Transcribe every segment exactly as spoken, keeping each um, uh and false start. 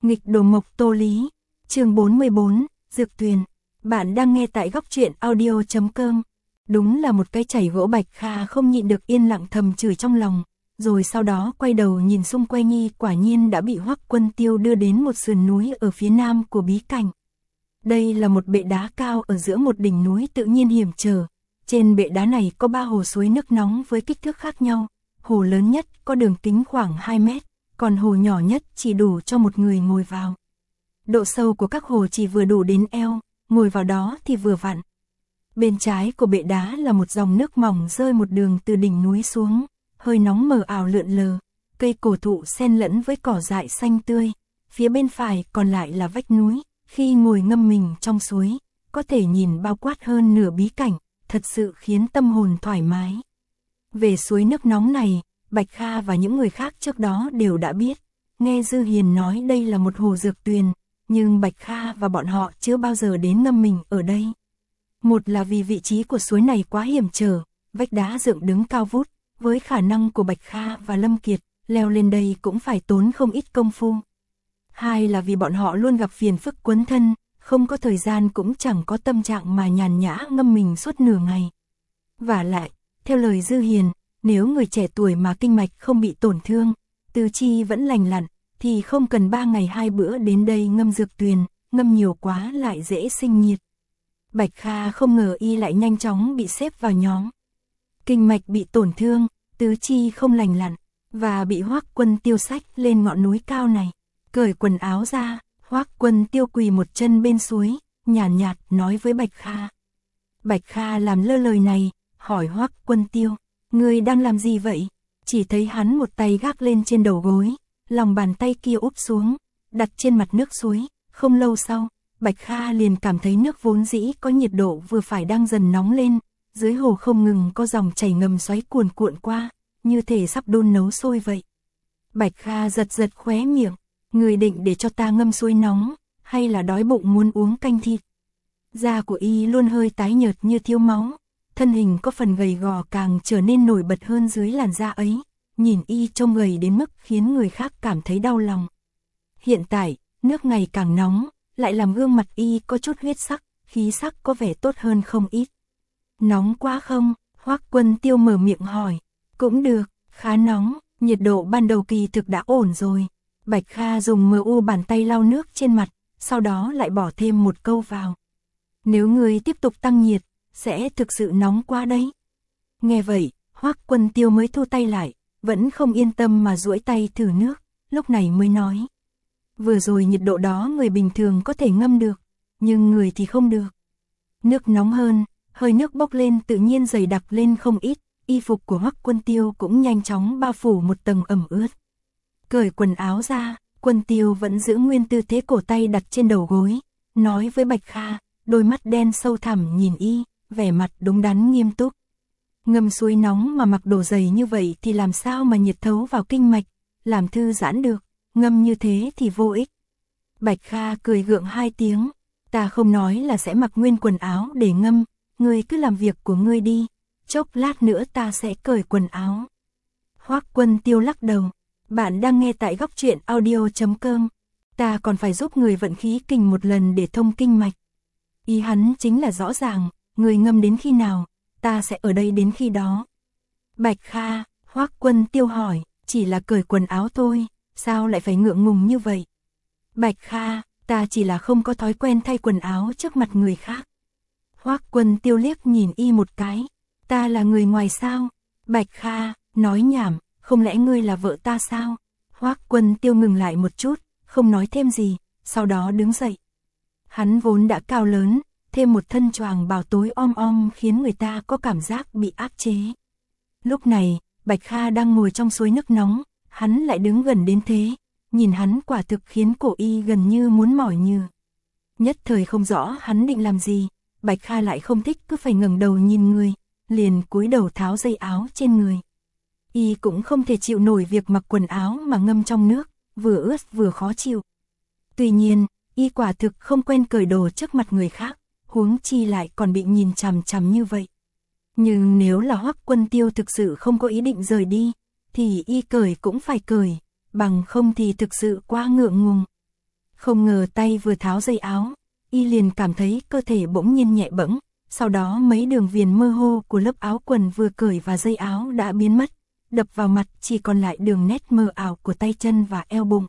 Nghịch đồ mộc Tô Lý, chương bốn mươi bốn, Dược Tuyền. Bạn đang nghe tại góc truyện audio chấm com. Đúng là một cái chảy gỗ. Bạch Kha không nhịn được yên lặng thầm chửi trong lòng, rồi sau đó quay đầu nhìn xung quanh nghi quả nhiên đã bị Hoắc Quân Tiêu đưa đến một sườn núi ở phía nam của bí cảnh. Đây là một bệ đá cao ở giữa một đỉnh núi tự nhiên hiểm trở. Trên bệ đá này có ba hồ suối nước nóng với kích thước khác nhau. Hồ lớn nhất có đường kính khoảng hai mét, còn hồ nhỏ nhất chỉ đủ cho một người ngồi vào. Độ sâu của các hồ chỉ vừa đủ đến eo, ngồi vào đó thì vừa vặn. Bên trái của bệ đá là một dòng nước mỏng rơi một đường từ đỉnh núi xuống, hơi nóng mờ ảo lượn lờ, cây cổ thụ xen lẫn với cỏ dại xanh tươi. Phía bên phải còn lại là vách núi, khi ngồi ngâm mình trong suối, có thể nhìn bao quát hơn nửa bí cảnh, thật sự khiến tâm hồn thoải mái. Về suối nước nóng này, Bạch Kha và những người khác trước đó đều đã biết, nghe Dư Hiền nói đây là một hồ dược tuyền, nhưng Bạch Kha và bọn họ chưa bao giờ đến ngâm mình ở đây. Một là vì vị trí của suối này quá hiểm trở, vách đá dựng đứng cao vút, với khả năng của Bạch Kha và Lâm Kiệt, leo lên đây cũng phải tốn không ít công phu. Hai là vì bọn họ luôn gặp phiền phức quấn thân, không có thời gian cũng chẳng có tâm trạng mà nhàn nhã ngâm mình suốt nửa ngày. Vả lại, theo lời Dư Hiền, nếu người trẻ tuổi mà kinh mạch không bị tổn thương, tứ chi vẫn lành lặn, thì không cần ba ngày hai bữa đến đây ngâm dược tuyền, ngâm nhiều quá lại dễ sinh nhiệt. Bạch Kha không ngờ y lại nhanh chóng bị xếp vào nhóm kinh mạch bị tổn thương, tứ chi không lành lặn, và bị Hoắc Quân Tiêu xách lên ngọn núi cao này. Cởi quần áo ra, Hoắc Quân Tiêu quỳ một chân bên suối, nhàn nhạt, nhạt nói với Bạch Kha. Bạch Kha làm lơ lời này, hỏi Hoắc Quân Tiêu, ngươi đang làm gì vậy? Chỉ thấy hắn một tay gác lên trên đầu gối, lòng bàn tay kia úp xuống, đặt trên mặt nước suối. Không lâu sau, Bạch Kha liền cảm thấy nước vốn dĩ có nhiệt độ vừa phải đang dần nóng lên, dưới hồ không ngừng có dòng chảy ngầm xoáy cuồn cuộn qua, như thể sắp đun nấu sôi vậy. Bạch Kha giật giật khóe miệng, người định để cho ta ngâm suối nóng, hay là đói bụng muốn uống canh thịt? Da của y luôn hơi tái nhợt như thiếu máu, thân hình có phần gầy gò càng trở nên nổi bật hơn dưới làn da ấy, nhìn y trông gầy đến mức khiến người khác cảm thấy đau lòng. Hiện tại, nước ngày càng nóng, lại làm gương mặt y có chút huyết sắc, khí sắc có vẻ tốt hơn không ít. Nóng quá không? Hoắc Quân Tiêu mở miệng hỏi. Cũng được, khá nóng, nhiệt độ ban đầu kỳ thực đã ổn rồi. Bạch Kha dùng mờ u bàn tay lau nước trên mặt, sau đó lại bỏ thêm một câu vào. Nếu người tiếp tục tăng nhiệt, sẽ thực sự nóng quá đấy. Nghe vậy, Hoắc Quân Tiêu mới thu tay lại, vẫn không yên tâm mà duỗi tay thử nước, lúc này mới nói. Vừa rồi nhiệt độ đó người bình thường có thể ngâm được, nhưng người thì không được. Nước nóng hơn, hơi nước bốc lên tự nhiên dày đặc lên không ít, y phục của Hoắc Quân Tiêu cũng nhanh chóng bao phủ một tầng ẩm ướt. Cởi quần áo ra, Quân Tiêu vẫn giữ nguyên tư thế cổ tay đặt trên đầu gối, nói với Bạch Kha, đôi mắt đen sâu thẳm nhìn y, vẻ mặt đúng đắn nghiêm túc. Ngâm suối nóng mà mặc đồ dày như vậy thì làm sao mà nhiệt thấu vào kinh mạch, làm thư giãn được, ngâm như thế thì vô ích. Bạch Kha cười gượng hai tiếng, ta không nói là sẽ mặc nguyên quần áo để ngâm, ngươi cứ làm việc của ngươi đi, chốc lát nữa ta sẽ cởi quần áo. Hoắc Quân Tiêu lắc đầu, bạn đang nghe tại góc truyện audio chấm com, ta còn phải giúp người vận khí kình một lần để thông kinh mạch. Ý hắn chính là rõ ràng, người ngâm đến khi nào, ta sẽ ở đây đến khi đó. Bạch Kha, Hoắc Quân Tiêu hỏi, chỉ là cởi quần áo thôi, sao lại phải ngượng ngùng như vậy? Bạch Kha, ta chỉ là không có thói quen thay quần áo trước mặt người khác. Hoắc Quân Tiêu liếc nhìn y một cái, ta là người ngoài sao? Bạch Kha, nói nhảm, không lẽ ngươi là vợ ta sao? Hoắc Quân Tiêu ngừng lại một chút, không nói thêm gì, sau đó đứng dậy. Hắn vốn đã cao lớn, thêm một thân choàng bào tối om om khiến người ta có cảm giác bị áp chế. Lúc này, Bạch Kha đang ngồi trong suối nước nóng, hắn lại đứng gần đến thế, nhìn hắn quả thực khiến cổ y gần như muốn mỏi nhừ. Nhất thời không rõ hắn định làm gì, Bạch Kha lại không thích cứ phải ngẩng đầu nhìn người, liền cúi đầu tháo dây áo trên người. Y cũng không thể chịu nổi việc mặc quần áo mà ngâm trong nước, vừa ướt vừa khó chịu. Tuy nhiên, y quả thực không quen cởi đồ trước mặt người khác, huống chi lại còn bị nhìn chằm chằm như vậy. Nhưng nếu là Hoắc Quân Tiêu thực sự không có ý định rời đi, thì y cởi cũng phải cởi, bằng không thì thực sự quá ngượng ngùng. Không ngờ tay vừa tháo dây áo, y liền cảm thấy cơ thể bỗng nhiên nhẹ bẫng, sau đó mấy đường viền mơ hồ của lớp áo quần vừa cởi và dây áo đã biến mất, đập vào mặt chỉ còn lại đường nét mờ ảo của tay chân và eo bụng.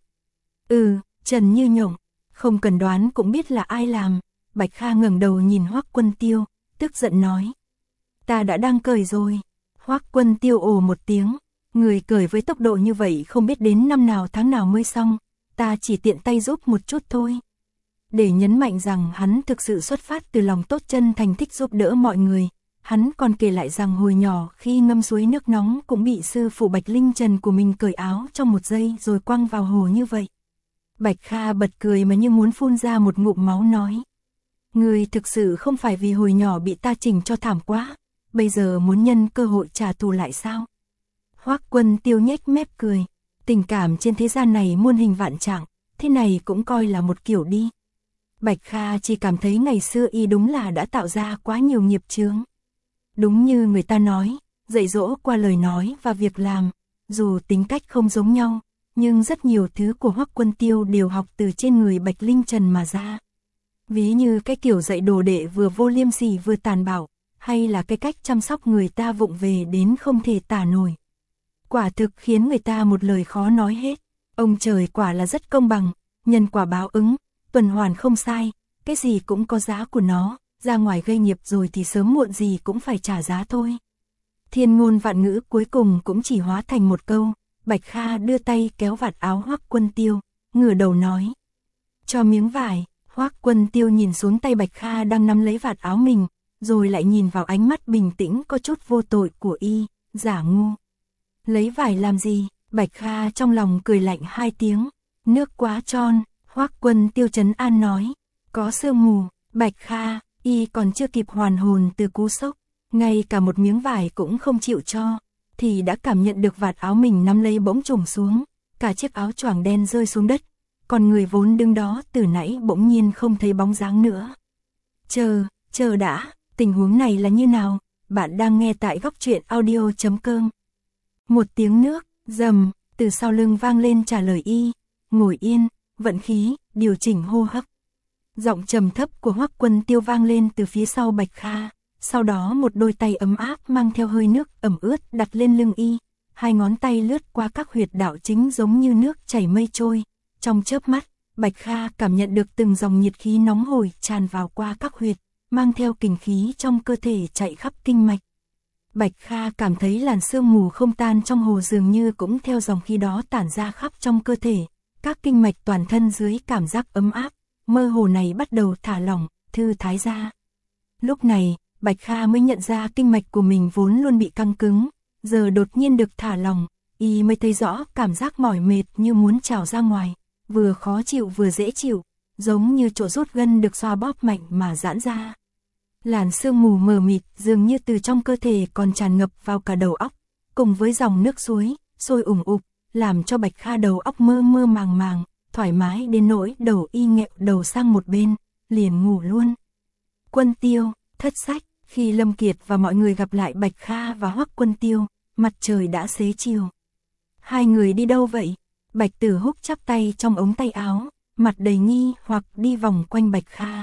Ừ, Trần Như Nhộng, không cần đoán cũng biết là ai làm. Bạch Kha ngẩng đầu nhìn Hoắc Quân Tiêu, tức giận nói. Ta đã đang cởi rồi. Hoắc Quân Tiêu ồ một tiếng, người cởi với tốc độ như vậy không biết đến năm nào tháng nào mới xong, ta chỉ tiện tay giúp một chút thôi. Để nhấn mạnh rằng hắn thực sự xuất phát từ lòng tốt chân thành thích giúp đỡ mọi người, hắn còn kể lại rằng hồi nhỏ khi ngâm suối nước nóng cũng bị sư phụ Bạch Linh Trần của mình cởi áo trong một giây rồi quăng vào hồ như vậy. Bạch Kha bật cười mà như muốn phun ra một ngụm máu nói. Người thực sự không phải vì hồi nhỏ bị ta chỉnh cho thảm quá, bây giờ muốn nhân cơ hội trả thù lại sao? Hoắc Quân Tiêu nhếch mép cười, tình cảm trên thế gian này muôn hình vạn trạng, thế này cũng coi là một kiểu đi. Bạch Kha chỉ cảm thấy ngày xưa y đúng là đã tạo ra quá nhiều nghiệp chướng. Đúng như người ta nói, dạy dỗ qua lời nói và việc làm, dù tính cách không giống nhau, nhưng rất nhiều thứ của Hoắc Quân Tiêu đều học từ trên người Bạch Linh Trần mà ra. Ví như cái kiểu dạy đồ đệ vừa vô liêm sỉ vừa tàn bạo, hay là cái cách chăm sóc người ta vụng về đến không thể tả nổi. Quả thực khiến người ta một lời khó nói hết. Ông trời quả là rất công bằng, nhân quả báo ứng, tuần hoàn không sai, cái gì cũng có giá của nó, ra ngoài gây nghiệp rồi thì sớm muộn gì cũng phải trả giá thôi. Thiên ngôn vạn ngữ cuối cùng cũng chỉ hóa thành một câu. Bạch Kha đưa tay kéo vạt áo Hoắc Quân Tiêu, ngửa đầu nói. Cho miếng vải. Hoắc Quân Tiêu nhìn xuống tay Bạch Kha đang nắm lấy vạt áo mình, rồi lại nhìn vào ánh mắt bình tĩnh có chút vô tội của y, giả ngu. Lấy vải làm gì? Bạch Kha trong lòng cười lạnh hai tiếng. Nước quá tròn. Hoắc Quân Tiêu trấn an nói. Có sương mù. Bạch Kha, y còn chưa kịp hoàn hồn từ cú sốc, ngay cả một miếng vải cũng không chịu cho, thì đã cảm nhận được vạt áo mình nắm lấy bỗng trùng xuống, cả chiếc áo choàng đen rơi xuống đất, còn người vốn đứng đó từ nãy bỗng nhiên không thấy bóng dáng nữa. Chờ, chờ đã, tình huống này là như nào? Bạn đang nghe tại góc truyện audio chấm com. Một tiếng nước, rầm, từ sau lưng vang lên trả lời y, ngồi yên, vận khí, điều chỉnh hô hấp. Giọng trầm thấp của Hoắc Quân Tiêu vang lên từ phía sau Bạch Kha, sau đó một đôi tay ấm áp mang theo hơi nước ẩm ướt đặt lên lưng y, hai ngón tay lướt qua các huyệt đạo chính giống như nước chảy mây trôi. Trong chớp mắt, Bạch Kha cảm nhận được từng dòng nhiệt khí nóng hổi tràn vào qua các huyệt, mang theo kình khí trong cơ thể chạy khắp kinh mạch. Bạch Kha cảm thấy làn sương mù không tan trong hồ dường như cũng theo dòng khí đó tản ra khắp trong cơ thể, các kinh mạch toàn thân dưới cảm giác ấm áp, mơ hồ này bắt đầu thả lỏng, thư thái ra. Lúc này, Bạch Kha mới nhận ra kinh mạch của mình vốn luôn bị căng cứng, giờ đột nhiên được thả lỏng, y mới thấy rõ cảm giác mỏi mệt như muốn trào ra ngoài, vừa khó chịu vừa dễ chịu, giống như chỗ rút gân được xoa bóp mạnh mà giãn ra. Làn sương mù mờ mịt dường như từ trong cơ thể còn tràn ngập vào cả đầu óc, cùng với dòng nước suối sôi ủng ục, làm cho Bạch Kha đầu óc mơ mơ màng màng, thoải mái đến nỗi đầu y nghẹo đầu sang một bên, liền ngủ luôn. Quân Tiêu, thất sách. Khi Lâm Kiệt và mọi người gặp lại Bạch Kha và Hoắc Quân Tiêu, mặt trời đã xế chiều. Hai người đi đâu vậy? Bạch Tử Húc chắp tay trong ống tay áo, mặt đầy nghi hoặc đi vòng quanh Bạch Kha.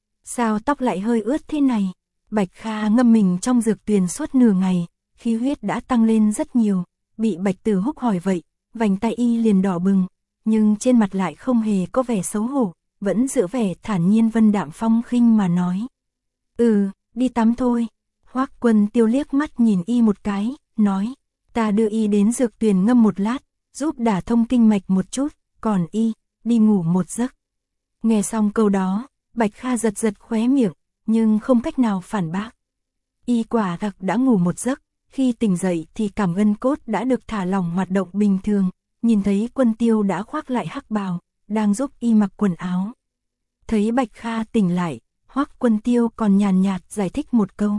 Sao tóc lại hơi ướt thế này? Bạch Kha ngâm mình trong dược tuyền suốt nửa ngày, khí huyết đã tăng lên rất nhiều, bị Bạch Tử Húc hỏi vậy, vành tay y liền đỏ bừng, nhưng trên mặt lại không hề có vẻ xấu hổ, vẫn giữ vẻ thản nhiên vân đạm phong khinh mà nói. Ừ, đi tắm thôi. Hoắc Quân Tiêu liếc mắt nhìn y một cái, nói, ta đưa y đến dược tuyền ngâm một lát, giúp đả thông kinh mạch một chút, còn y, đi ngủ một giấc. Nghe xong câu đó, Bạch Kha giật giật khóe miệng, nhưng không cách nào phản bác. Y quả thật đã ngủ một giấc, khi tỉnh dậy thì cảm gân cốt đã được thả lỏng hoạt động bình thường, nhìn thấy Quân Tiêu đã khoác lại hắc bào, đang giúp y mặc quần áo. Thấy Bạch Kha tỉnh lại, Hoắc Quân Tiêu còn nhàn nhạt giải thích một câu.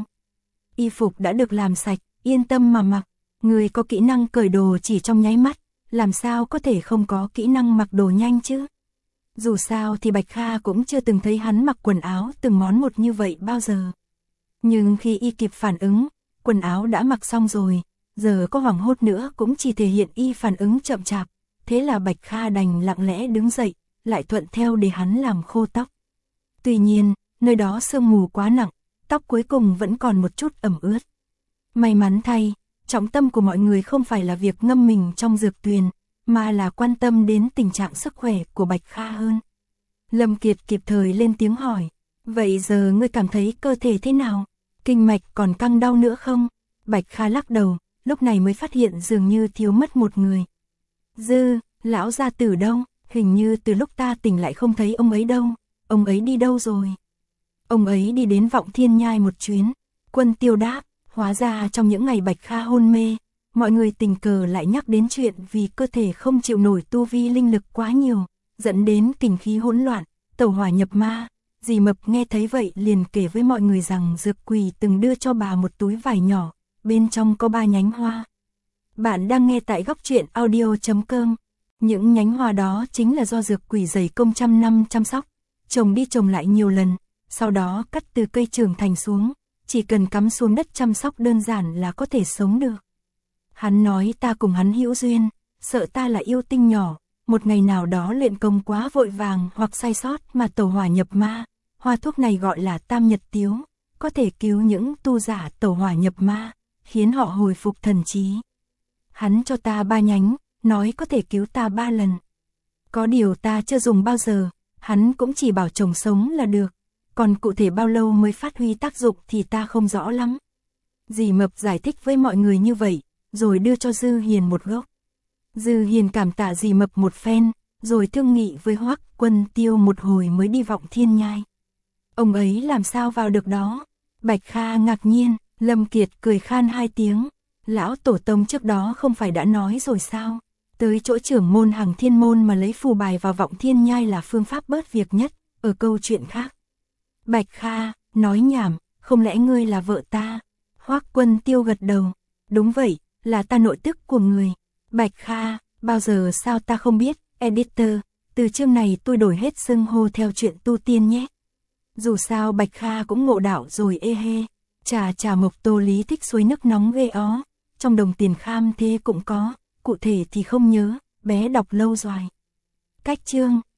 Y phục đã được làm sạch, yên tâm mà mặc, người có kỹ năng cởi đồ chỉ trong nháy mắt, làm sao có thể không có kỹ năng mặc đồ nhanh chứ? Dù sao thì Bạch Kha cũng chưa từng thấy hắn mặc quần áo từng món một như vậy bao giờ. Nhưng khi y kịp phản ứng, quần áo đã mặc xong rồi, giờ có hoảng hốt nữa cũng chỉ thể hiện y phản ứng chậm chạp, thế là Bạch Kha đành lặng lẽ đứng dậy, lại thuận theo để hắn làm khô tóc. Tuy nhiên, nơi đó sương mù quá nặng, tóc cuối cùng vẫn còn một chút ẩm ướt. May mắn thay, trọng tâm của mọi người không phải là việc ngâm mình trong dược tuyền, mà là quan tâm đến tình trạng sức khỏe của Bạch Kha hơn. Lâm Kiệt kịp thời lên tiếng hỏi, vậy giờ ngươi cảm thấy cơ thể thế nào? Kinh mạch còn căng đau nữa không? Bạch Kha lắc đầu, lúc này mới phát hiện dường như thiếu mất một người. Dư, lão gia tử đâu? Hình như từ lúc ta tỉnh lại không thấy ông ấy đâu. Ông ấy đi đâu rồi? Ông ấy đi đến Vọng Thiên Nhai một chuyến. Quân Tiêu đáp, hóa ra trong những ngày Bạch Kha hôn mê, mọi người tình cờ lại nhắc đến chuyện vì cơ thể không chịu nổi tu vi linh lực quá nhiều, dẫn đến kình khí hỗn loạn, tẩu hỏa nhập ma. Dì Mập nghe thấy vậy liền kể với mọi người rằng Dược Quỷ từng đưa cho bà một túi vải nhỏ, bên trong có ba nhánh hoa. Bạn đang nghe tại góc truyện audio chấm com. Những nhánh hoa đó chính là do Dược Quỷ dày công trăm năm chăm sóc, trồng đi trồng lại nhiều lần, sau đó cắt từ cây trưởng thành xuống, chỉ cần cắm xuống đất chăm sóc đơn giản là có thể sống được. Hắn nói ta cùng hắn hữu duyên, sợ ta là yêu tinh nhỏ, một ngày nào đó luyện công quá vội vàng hoặc sai sót mà tẩu hỏa nhập ma. Hoa thuốc này gọi là Tam Nhật Tiếu, có thể cứu những tu giả tẩu hỏa nhập ma, khiến họ hồi phục thần trí. Hắn cho ta ba nhánh, nói có thể cứu ta ba lần. Có điều ta chưa dùng bao giờ, hắn cũng chỉ bảo trồng sống là được, còn cụ thể bao lâu mới phát huy tác dụng thì ta không rõ lắm. Dì Mập giải thích với mọi người như vậy, rồi đưa cho Dư Hiền một gốc. Dư Hiền cảm tạ dì Mập một phen, rồi thương nghị với Hoắc Quân Tiêu một hồi mới đi Vọng Thiên Nhai. Ông ấy làm sao vào được đó? Bạch Kha ngạc nhiên, Lâm Kiệt cười khan hai tiếng. Lão tổ tông trước đó không phải đã nói rồi sao? Tới chỗ trưởng môn Hằng Thiên Môn mà lấy phù bài vào Vọng Thiên Nhai là phương pháp bớt việc nhất, ở câu chuyện khác. Bạch Kha, nói nhảm, không lẽ ngươi là vợ ta? Hoắc Quân Tiêu gật đầu. Đúng vậy, là ta nội tức của người. Bạch Kha, bao giờ sao ta không biết, editor, từ chương này tôi đổi hết xưng hô theo chuyện tu tiên nhé. Dù sao Bạch Kha cũng ngộ đạo rồi ê hê. Trà trà Mộc Tô Lý thích suối nước nóng ghê ó. Trong đồng tiền kham thế cũng có, cụ thể thì không nhớ, bé đọc lâu rồi. Cách chương